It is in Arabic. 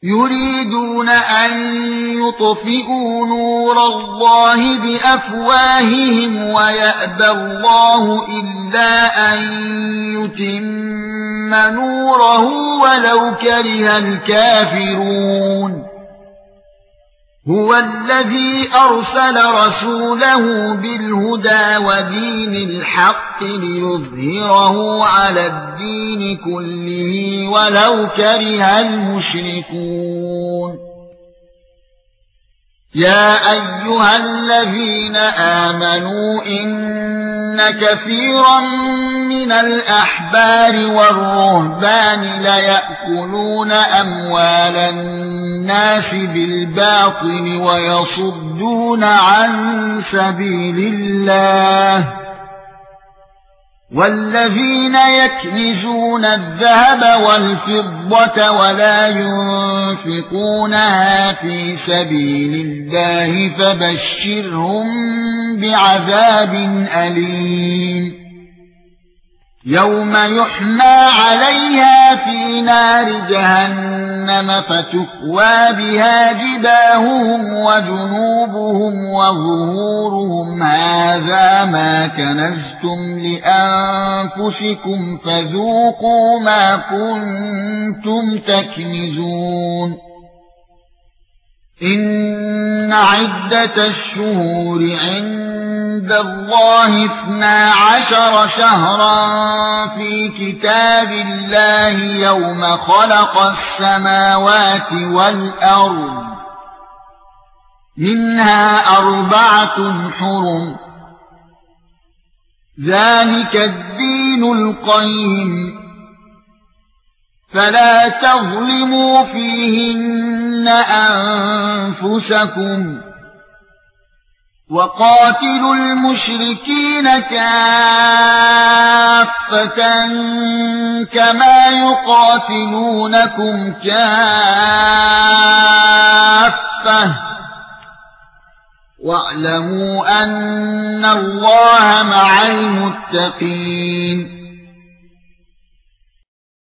يريدون أن يطفئوا نور الله بأفواههم ويأبى الله إلا أن يتم نوره ولو كره الكافرون هو الذي أرسل رسوله بالهدى ودين الحق ليظهره على الدين كله ولو كره المشركون يا أيها الذين آمنوا إن كثيرا من الأحبار والرهبان ليأكلون أموال الناس بالباطل ويصدون عن سبيل الله والذين يكنزون الذهب والفضة ولا ينفقونها في سبيل الله فبشرهم بعذاب أليم يوم يحمى عليها في نار جهنم فتكوى بها جباههم وجنوبهم وظهورهم هذا ما كنزتم لأنفسكم فذوقوا ما كنتم تكنزون إن عدة الشهور عند الله 12 شهرا في كتاب الله يوم خلق السماوات والأرض منها 4 حرم ذلك الدين القيم فلا تظلموا فيهن أنفسكم وقاتلوا المشركين كافة كما يقاتلونكم كافة واعلموا أن الله مع المتقين